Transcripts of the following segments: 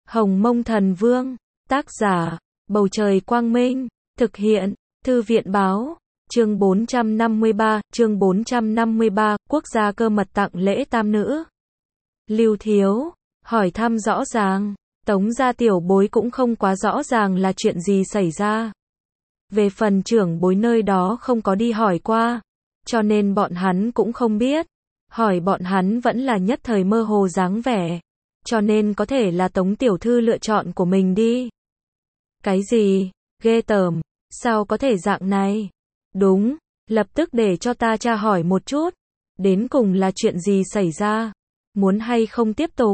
Hồng Mông Thần Vương, tác giả, Bầu Trời Quang Minh, thực hiện, Thư viện Báo, chương 453, quốc gia cơ mật tặng lễ tam nữ. Lưu Thiếu, hỏi thăm rõ ràng, Tống gia tiểu bối cũng không quá rõ ràng là chuyện gì xảy ra. Về phần trưởng bối nơi đó không có đi hỏi qua, cho nên bọn hắn cũng không biết. Hỏi bọn hắn vẫn là nhất thời mơ hồ dáng vẻ, cho nên có thể là Tống tiểu thư lựa chọn của mình đi. Cái gì? Ghê tởm, sao có thể dạng này? Đúng, lập tức để cho ta tra hỏi một chút, đến cùng là chuyện gì xảy ra? Muốn hay không tiếp tục?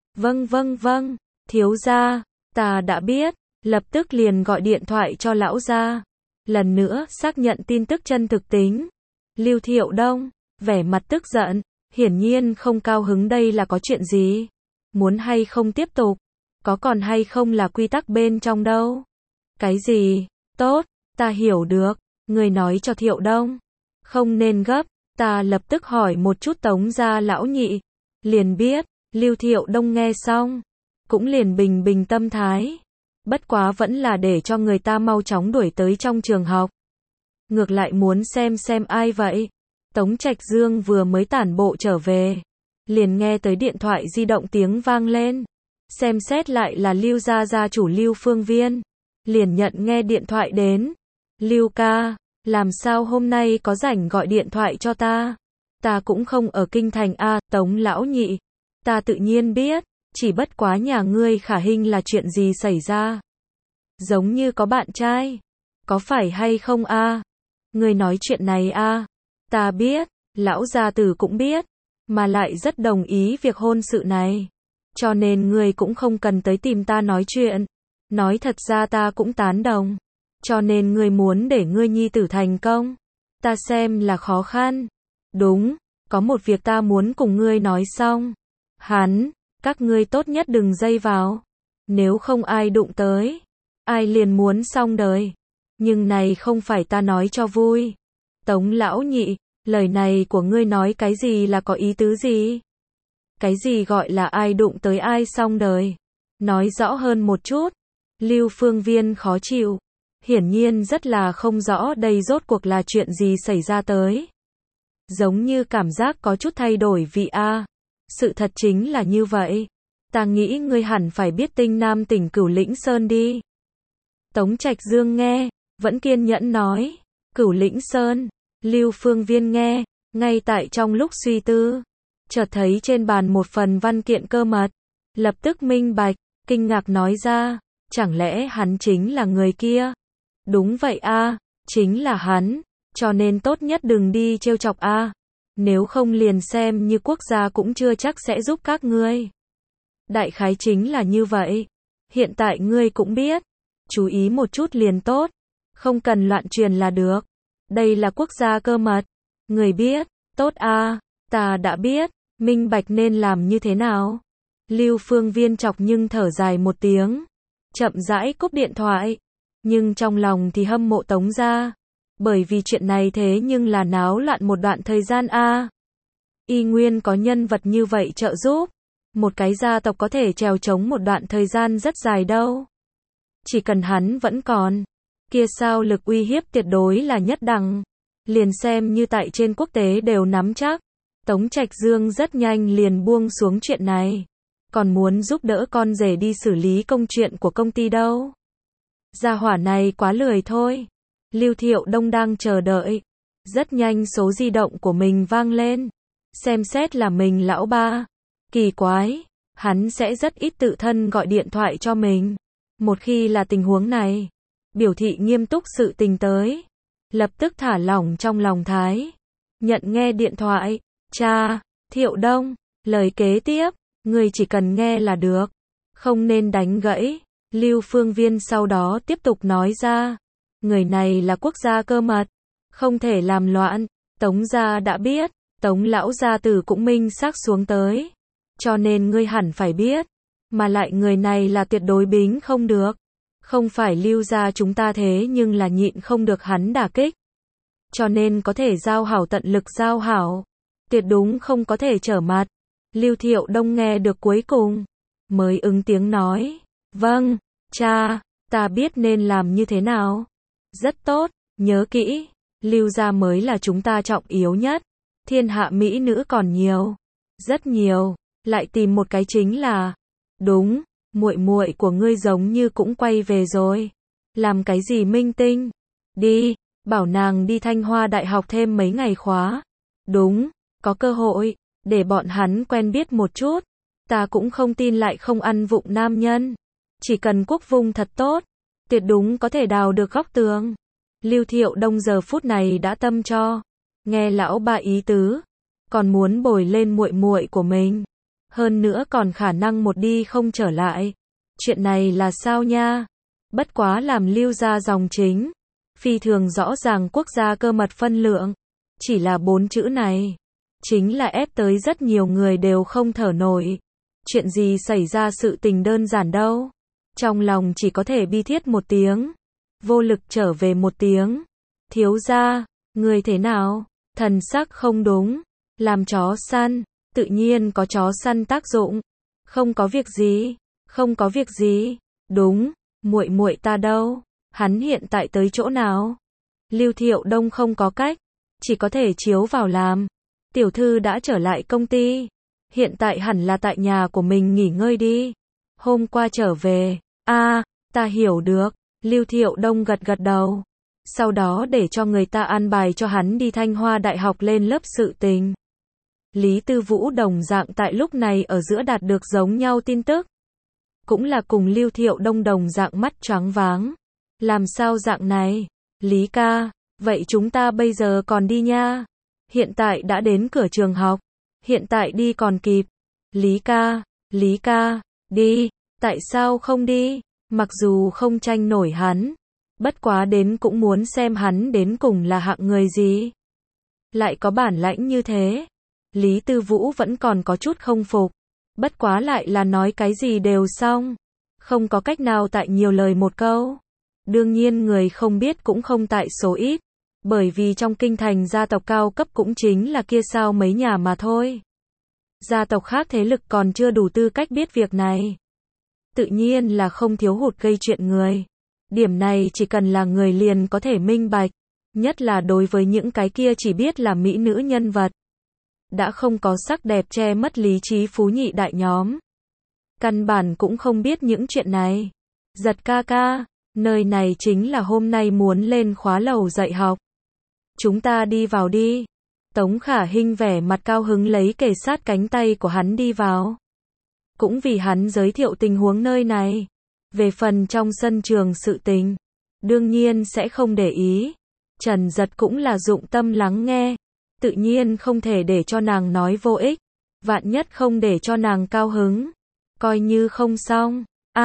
Vâng, thiếu gia, ta đã biết, lập tức liền gọi điện thoại cho lão gia. Lần nữa xác nhận tin tức chân thực tính. Lưu Thiệu Đông, vẻ mặt tức giận, hiển nhiên không cao hứng, đây là có chuyện gì? Muốn hay không tiếp tục? Có còn hay không là quy tắc bên trong đâu? Cái gì? Tốt, ta hiểu được, người nói cho Thiệu Đông. Không nên gấp, ta lập tức hỏi một chút Tống gia lão nhị. Liền biết, Lưu Thiệu Đông nghe xong, cũng liền bình tâm thái. Bất quá vẫn là để cho người ta mau chóng đuổi tới trong trường học. Ngược lại muốn xem ai vậy? Tống Trạch Dương vừa mới tản bộ trở về, liền nghe tới điện thoại di động tiếng vang lên. Xem xét lại là Lưu gia gia chủ Lưu Phương Viên. Liền nhận nghe điện thoại đến. Lưu ca, làm sao hôm nay có rảnh gọi điện thoại cho ta? Ta cũng không ở kinh thành a. Tống lão nhị, ta tự nhiên biết, chỉ bất quá nhà ngươi Khả Hinh là chuyện gì xảy ra? Giống như có bạn trai, có phải hay không a? Ngươi nói chuyện này a? Ta biết, lão gia tử cũng biết, mà lại rất đồng ý việc hôn sự này. Cho nên ngươi cũng không cần tới tìm ta nói chuyện. Nói thật ra ta cũng tán đồng. Cho nên ngươi muốn để ngươi nhi tử thành công, ta xem là khó khăn. Đúng, có một việc ta muốn cùng ngươi nói xong. Các ngươi tốt nhất đừng dây vào. Nếu không ai đụng tới, ai liền muốn xong đời. Nhưng này không phải ta nói cho vui. Tống lão nhị, lời này của ngươi nói cái gì là có ý tứ gì? Cái gì gọi là ai đụng tới ai xong đời? Nói rõ hơn một chút. Lưu Phương Viên khó chịu, hiển nhiên rất là không rõ đây rốt cuộc là chuyện gì xảy ra tới. Giống như cảm giác có chút thay đổi vị a. Sự thật chính là như vậy. Ta nghĩ ngươi hẳn phải biết Tinh Nam tỉnh Cửu Lĩnh Sơn đi. Tống Trạch Dương nghe, vẫn kiên nhẫn nói. Cửu Lĩnh Sơn. Lưu Phương Viên nghe, ngay tại trong lúc suy tư, chợt thấy trên bàn một phần văn kiện cơ mật. Lập tức minh bạch, kinh ngạc nói ra. Chẳng lẽ hắn chính là người kia? Đúng vậy a, chính là hắn, cho nên tốt nhất đừng đi trêu chọc a. Nếu không liền xem như quốc gia cũng chưa chắc sẽ giúp các ngươi. Đại khái chính là như vậy. Hiện tại ngươi cũng biết, chú ý một chút liền tốt, không cần loạn truyền là được. Đây là quốc gia cơ mật. Người biết, tốt a, ta đã biết, minh bạch nên làm như thế nào? Lưu Phương Viên chọc nhưng thở dài một tiếng, chậm rãi cúp điện thoại, nhưng trong lòng thì hâm mộ Tống gia, bởi vì chuyện này thế nhưng là náo loạn một đoạn thời gian a. Y nguyên có nhân vật như vậy trợ giúp, một cái gia tộc có thể trèo chống một đoạn thời gian rất dài đâu. Chỉ cần hắn vẫn còn, kia sao lực uy hiếp tuyệt đối là nhất đẳng, liền xem như tại trên quốc tế đều nắm chắc. Tống Trạch Dương rất nhanh liền buông xuống chuyện này, còn muốn giúp đỡ con rể đi xử lý công chuyện của công ty đâu. Gia hỏa này quá lười thôi. Lưu Thiệu Đông đang chờ đợi. Rất nhanh số di động của mình vang lên. Xem xét là mình lão ba. Kỳ quái, hắn sẽ rất ít tự thân gọi điện thoại cho mình. Một khi là tình huống này, biểu thị nghiêm túc sự tình tới. Lập tức thả lỏng trong lòng thái. Nhận nghe điện thoại. Cha, Thiệu Đông, lời kế tiếp, người chỉ cần nghe là được, không nên đánh gãy. Lưu Phương Viên sau đó tiếp tục nói ra. Người này là quốc gia cơ mật, không thể làm loạn. Tống gia đã biết, Tống lão gia tử cũng minh xác xuống tới. Cho nên ngươi hẳn phải biết. Mà lại người này là tuyệt đối bính không được. Không phải Lưu gia chúng ta thế nhưng là nhịn không được hắn đả kích. Cho nên có thể giao hảo tận lực giao hảo. Tuyệt đúng không có thể trở mặt. Lưu Thiệu Đông nghe được cuối cùng, mới ứng tiếng nói. Vâng, cha, ta biết nên làm như thế nào. Rất tốt, nhớ kỹ, Lưu gia mới là chúng ta trọng yếu nhất. Thiên hạ mỹ nữ còn nhiều, rất nhiều, lại tìm một cái chính là. Đúng, muội muội của ngươi giống như cũng quay về rồi. Làm cái gì minh tinh? Đi, bảo nàng đi Thanh Hoa Đại học thêm mấy ngày khóa. Đúng, có cơ hội, để bọn hắn quen biết một chút. Ta cũng không tin lại không ăn vụng nam nhân. Chỉ cần quốc vung thật tốt, tuyệt đúng có thể đào được góc tường. Lưu Thiệu Đông giờ phút này đã tâm cho. Nghe lão ba ý tứ, còn muốn bồi lên muội muội của mình. Hơn nữa còn khả năng một đi không trở lại. Chuyện này là sao nha? Bất quá làm Lưu gia dòng chính. Phi thường rõ ràng quốc gia cơ mật phân lượng. Chỉ là 4 chữ này. Chính là ép tới rất nhiều người đều không thở nổi. Chuyện gì xảy ra sự tình đơn giản đâu. Trong lòng chỉ có thể bi thiết một tiếng. Vô lực trở về một tiếng. Thiếu gia, người thế nào? Thần sắc không đúng. Làm chó săn, tự nhiên có chó săn tác dụng. Không có việc gì, không có việc gì. Đúng, muội muội ta đâu? Hắn hiện tại tới chỗ nào? Lưu Thiệu Đông không có cách, chỉ có thể chiếu vào làm. Tiểu thư đã trở lại công ty. Hiện tại hẳn là tại nhà của mình nghỉ ngơi đi. Hôm qua trở về. Ta hiểu được. Lưu Thiệu Đông gật gật đầu. Sau đó để cho người ta an bài cho hắn đi Thanh Hoa Đại học lên lớp sự tình. Lý Tư Vũ đồng dạng tại lúc này ở giữa đạt được giống nhau tin tức. Cũng là cùng Lưu Thiệu Đông đồng dạng mắt choáng váng. Làm sao dạng này? Lý ca, vậy chúng ta bây giờ còn đi nha. Hiện tại đã đến cửa trường học. Hiện tại đi còn kịp. Lý ca, đi. Tại sao không đi? Mặc dù không tranh nổi hắn. Bất quá đến cũng muốn xem hắn đến cùng là hạng người gì. Lại có bản lãnh như thế. Lý Tư Vũ vẫn còn có chút không phục. Bất quá lại là nói cái gì đều xong. Không có cách nào tại nhiều lời một câu. Đương nhiên người không biết cũng không tại số ít. Bởi vì trong kinh thành gia tộc cao cấp cũng chính là kia sao mấy nhà mà thôi. Gia tộc khác thế lực còn chưa đủ tư cách biết việc này. Tự nhiên là không thiếu hụt gây chuyện người. Điểm này chỉ cần là người liền có thể minh bạch. Nhất là đối với những cái kia chỉ biết là mỹ nữ nhân vật. Đã không có sắc đẹp che mất lý trí phú nhị đại nhóm. Căn bản cũng không biết những chuyện này. Giật ca ca, nơi này chính là hôm nay muốn lên khóa lầu dạy học. Chúng ta đi vào đi. Tống Khả Hinh vẻ mặt cao hứng lấy kề sát cánh tay của hắn đi vào. Cũng vì hắn giới thiệu tình huống nơi này. Về phần trong sân trường sự tình, đương nhiên sẽ không để ý. Trần Giật cũng là dụng tâm lắng nghe. Tự nhiên không thể để cho nàng nói vô ích. Vạn nhất không để cho nàng cao hứng. Coi như không xong.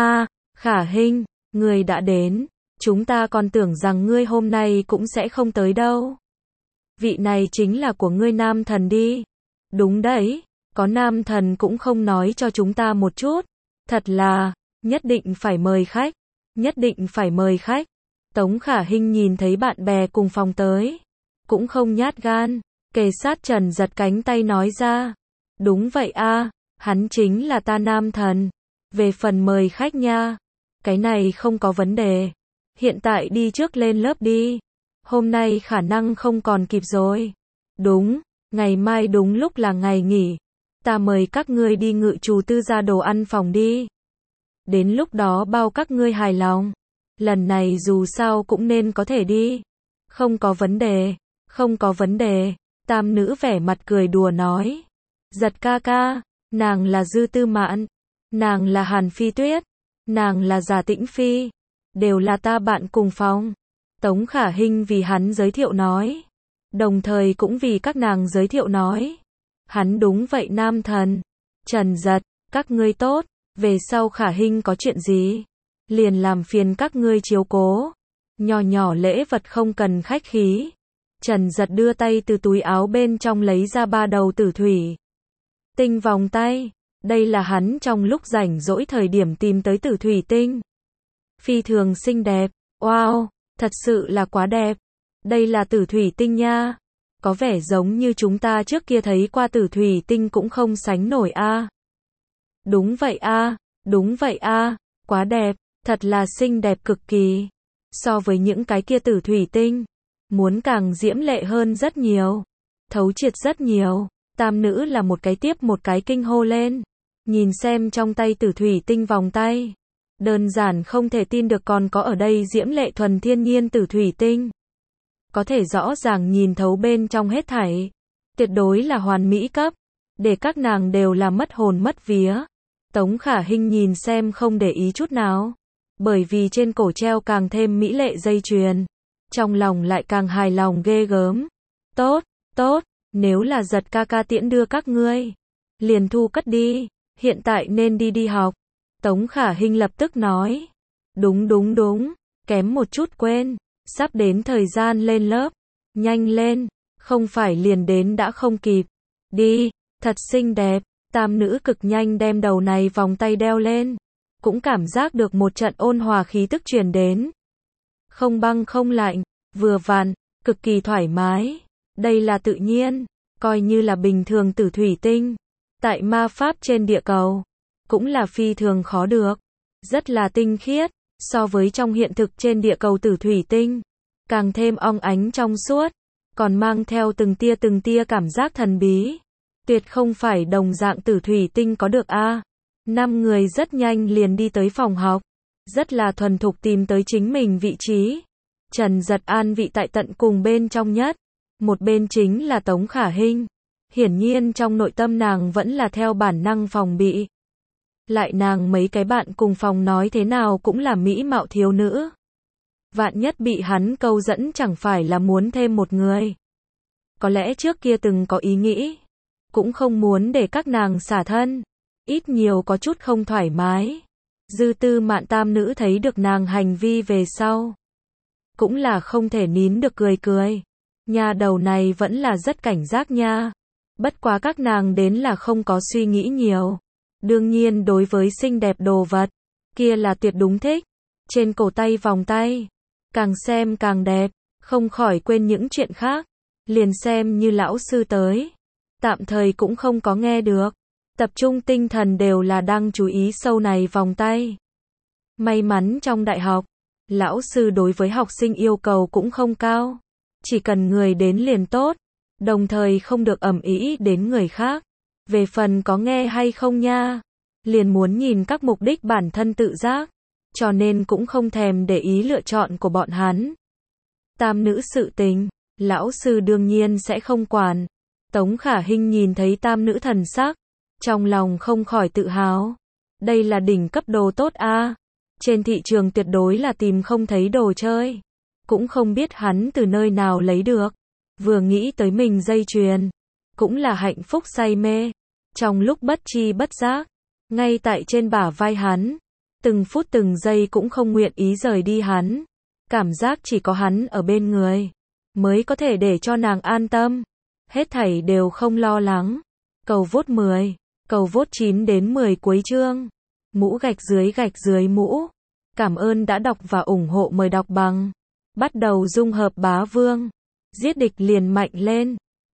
Khả Hinh, ngươi đã đến. Chúng ta còn tưởng rằng ngươi hôm nay cũng sẽ không tới đâu. Vị này chính là của ngươi nam thần đi. Đúng đấy, có nam thần cũng không nói cho chúng ta một chút. Thật là, nhất định phải mời khách. Nhất định phải mời khách. Tống Khả Hinh nhìn thấy bạn bè cùng phòng tới. Cũng không nhát gan. Kề sát Trần Giật cánh tay nói ra. Đúng vậy hắn chính là ta nam thần. Về phần mời khách nha. Cái này không có vấn đề. Hiện tại đi trước lên lớp đi. Hôm nay khả năng không còn kịp rồi. Đúng, ngày mai đúng lúc là ngày nghỉ. Ta mời các ngươi đi Ngự Trù Tư gia đồ ăn phòng đi. Đến lúc đó bao các ngươi hài lòng. Lần này dù sao cũng nên có thể đi. Không có vấn đề, không có vấn đề. Tam nữ vẻ mặt cười đùa nói. Giật ca ca, nàng là Dư Tư Mạn. Nàng là Hàn Phi Tuyết. Nàng là Giả Tĩnh Phi. Đều là ta bạn cùng phòng. Tống Khả Hinh vì hắn giới thiệu nói. Đồng thời cũng vì các nàng giới thiệu nói. Hắn đúng vậy nam thần. Trần Giật, các ngươi tốt. Về sau Khả Hinh có chuyện gì? Liền làm phiền các ngươi chiếu cố. Nhỏ nhỏ lễ vật không cần khách khí. Trần Giật đưa tay từ túi áo bên trong lấy ra 3 đầu tử thủy tinh vòng tay. Đây là hắn trong lúc rảnh rỗi thời điểm tìm tới tử thủy tinh. Phi thường xinh đẹp. Wow, thật sự là quá đẹp. Đây là tử thủy tinh nha. Có vẻ giống như chúng ta trước kia thấy qua tử thủy tinh cũng không sánh nổi Đúng vậy đúng vậy Quá đẹp, thật là xinh đẹp cực kỳ. So với những cái kia tử thủy tinh, muốn càng diễm lệ hơn rất nhiều, thấu triệt rất nhiều. Tam nữ là một cái tiếp một cái kinh hô lên. Nhìn xem trong tay tử thủy tinh vòng tay. Đơn giản không thể tin được còn có ở đây diễm lệ thuần thiên nhiên tử thủy tinh. Có thể rõ ràng nhìn thấu bên trong hết thảy. Tuyệt đối là hoàn mỹ cấp. Để các nàng đều là mất hồn mất vía. Tống Khả Hinh nhìn xem không để ý chút nào. Bởi vì trên cổ treo càng thêm mỹ lệ dây chuyền. Trong lòng lại càng hài lòng ghê gớm. Tốt, tốt, nếu là Giật ca ca tiễn đưa các ngươi. Liền thu cất đi, hiện tại nên đi học. Tống Khả Hinh lập tức nói. Đúng, kém một chút quên. Sắp đến thời gian lên lớp. Nhanh lên, không phải liền đến đã không kịp. Đi, thật xinh đẹp. Tam nữ cực nhanh đem đầu này vòng tay đeo lên. Cũng cảm giác được một trận ôn hòa khí tức truyền đến. Không băng không lạnh, vừa vặn, cực kỳ thoải mái. Đây là tự nhiên, coi như là bình thường tử thủy tinh. Tại ma pháp trên địa cầu, cũng là phi thường khó được. Rất là tinh khiết, so với trong hiện thực trên địa cầu tử thủy tinh. Càng thêm ong ánh trong suốt, còn mang theo từng tia cảm giác thần bí. Tuyệt không phải đồng dạng tử thủy tinh có được a. 5 người rất nhanh liền đi tới phòng học. Rất là thuần thục tìm tới chính mình vị trí. Trần Giật an vị tại tận cùng bên trong nhất. Một bên chính là Tống Khả Hinh. Hiển nhiên trong nội tâm nàng vẫn là theo bản năng phòng bị. Lại nàng mấy cái bạn cùng phòng nói thế nào cũng là mỹ mạo thiếu nữ. Vạn nhất bị hắn câu dẫn chẳng phải là muốn thêm một người. Có lẽ trước kia từng có ý nghĩ. Cũng không muốn để các nàng xả thân. Ít nhiều có chút không thoải mái. Dư Tư Mạn tam nữ thấy được nàng hành vi về sau. Cũng là không thể nín được cười. Nhà đầu này vẫn là rất cảnh giác nha. Bất quá các nàng đến là không có suy nghĩ nhiều. Đương nhiên đối với xinh đẹp đồ vật, kia là tuyệt đúng thích. Trên cổ tay vòng tay, càng xem càng đẹp, không khỏi quên những chuyện khác. Liền xem như lão sư tới. Tạm thời cũng không có nghe được. Tập trung tinh thần đều là đang chú ý sâu này vòng tay. May mắn trong đại học, lão sư đối với học sinh yêu cầu cũng không cao. Chỉ cần người đến liền tốt, đồng thời không được ầm ĩ đến người khác. Về phần có nghe hay không nha, liền muốn nhìn các mục đích bản thân tự giác, cho nên cũng không thèm để ý lựa chọn của bọn hắn. Tam nữ sự tình, lão sư đương nhiên sẽ không quản. Tống Khả Hinh nhìn thấy tam nữ thần sắc, trong lòng không khỏi tự hào. Đây là đỉnh cấp đồ tốt a. Trên thị trường tuyệt đối là tìm không thấy đồ chơi. Cũng không biết hắn từ nơi nào lấy được. Vừa nghĩ tới mình dây chuyền, cũng là hạnh phúc say mê. Trong lúc bất chi bất giác, ngay tại trên bả vai hắn, từng phút từng giây cũng không nguyện ý rời đi hắn. Cảm giác chỉ có hắn ở bên người, mới có thể để cho nàng an tâm. Hết thảy đều không lo lắng. Cầu vote 10, cầu vote 9 đến 10 cuối chương. Mũ gạch dưới mũ. Cảm ơn đã đọc và ủng hộ, mời đọc bằng. Bắt đầu dung hợp bá vương. Giết địch liền mạnh lên.